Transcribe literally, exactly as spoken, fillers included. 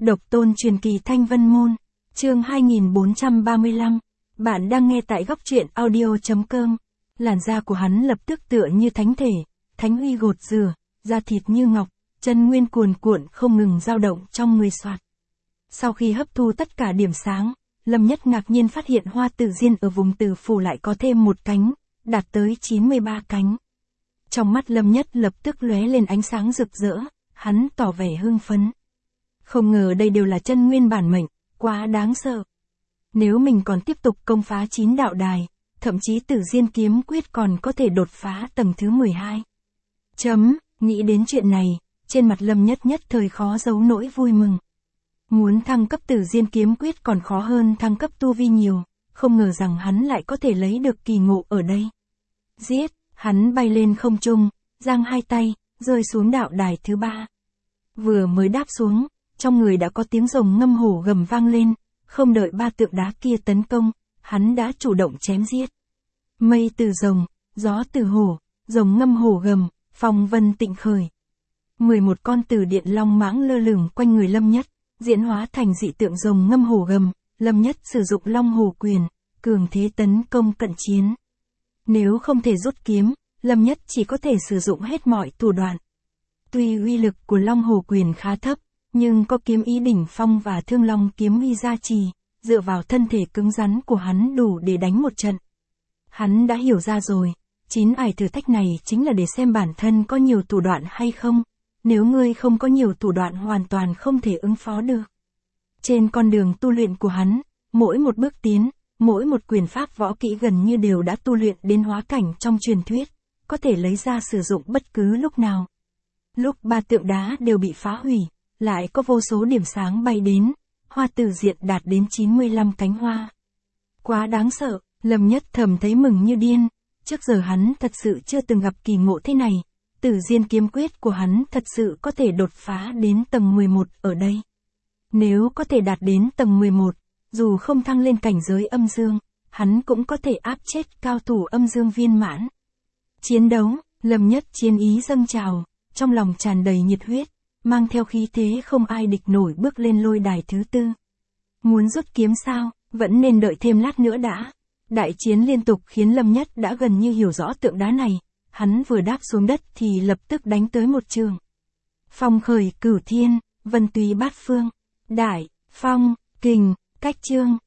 Độc tôn truyền kỳ Thanh Vân Môn, chương hai nghìn bốn trăm ba mươi lăm, bạn đang nghe tại góc truyện audio chấm com. Làn da của hắn lập tức tựa như thánh thể, thánh uy gột rửa, da thịt như ngọc, chân nguyên cuồn cuộn không ngừng dao động trong người soạt. Sau khi hấp thu tất cả điểm sáng, Lâm Nhất ngạc nhiên phát hiện Hoa Tử Diên ở vùng tử phủ lại có thêm một cánh, đạt tới chín mươi ba cánh. Trong mắt Lâm Nhất lập tức lóe lên ánh sáng rực rỡ, hắn tỏ vẻ hưng phấn. Không ngờ đây đều là chân nguyên bản mệnh, quá đáng sợ. Nếu mình còn tiếp tục công phá chín đạo đài, thậm chí Tử Diên kiếm quyết còn có thể đột phá tầng thứ mười hai. Chấm, nghĩ đến chuyện này, trên mặt Lâm Nhất nhất thời khó giấu nỗi vui mừng. Muốn thăng cấp Tử Diên kiếm quyết còn khó hơn thăng cấp tu vi nhiều, không ngờ rằng hắn lại có thể lấy được kỳ ngộ ở đây. Giết, hắn bay lên không trung, giang hai tay, rơi xuống đạo đài thứ ba. Vừa mới đáp xuống, trong người đã có tiếng rồng ngâm hổ gầm vang lên, không đợi ba tượng đá kia tấn công, hắn đã chủ động chém giết. Mây từ rồng, gió từ hổ, rồng ngâm hổ gầm, phong vân tịnh khởi. mười một con tử điện long mãng lơ lửng quanh người Lâm Nhất, diễn hóa thành dị tượng rồng ngâm hổ gầm, Lâm Nhất sử dụng long hổ quyền, cường thế tấn công cận chiến. Nếu không thể rút kiếm, Lâm Nhất chỉ có thể sử dụng hết mọi thủ đoạn. Tuy uy lực của long hổ quyền khá thấp, nhưng có kiếm ý đỉnh phong và thương long kiếm uy gia trì, dựa vào thân thể cứng rắn của hắn đủ để đánh một trận. Hắn đã hiểu ra rồi, chín ải thử thách này chính là để xem bản thân có nhiều thủ đoạn hay không, nếu ngươi không có nhiều thủ đoạn hoàn toàn không thể ứng phó được. Trên con đường tu luyện của hắn, mỗi một bước tiến, mỗi một quyền pháp võ kỹ gần như đều đã tu luyện đến hóa cảnh trong truyền thuyết, có thể lấy ra sử dụng bất cứ lúc nào. Lúc ba tượng đá đều bị phá hủy, lại có vô số điểm sáng bay đến, Hoa Tử Diên đạt đến chín mươi lăm cánh hoa. Quá đáng sợ, Lâm Nhất thầm thấy mừng như điên, trước giờ hắn thật sự chưa từng gặp kỳ ngộ thế này, Tử Diên kiếm quyết của hắn thật sự có thể đột phá đến tầng mười một ở đây. Nếu có thể đạt đến tầng mười một, dù không thăng lên cảnh giới âm dương, hắn cũng có thể áp chết cao thủ âm dương viên mãn. Chiến đấu, Lâm Nhất chiến ý dâng trào, trong lòng tràn đầy nhiệt huyết, mang theo khí thế không ai địch nổi bước lên lôi đài thứ tư. Muốn rút kiếm sao, vẫn nên đợi thêm lát nữa đã. Đại chiến liên tục khiến Lâm Nhất đã gần như hiểu rõ tượng đá này, hắn vừa đáp xuống đất thì lập tức đánh tới một trường. Phong khởi cửu thiên, vân tùy bát phương, đại, phong, kình, cách chương,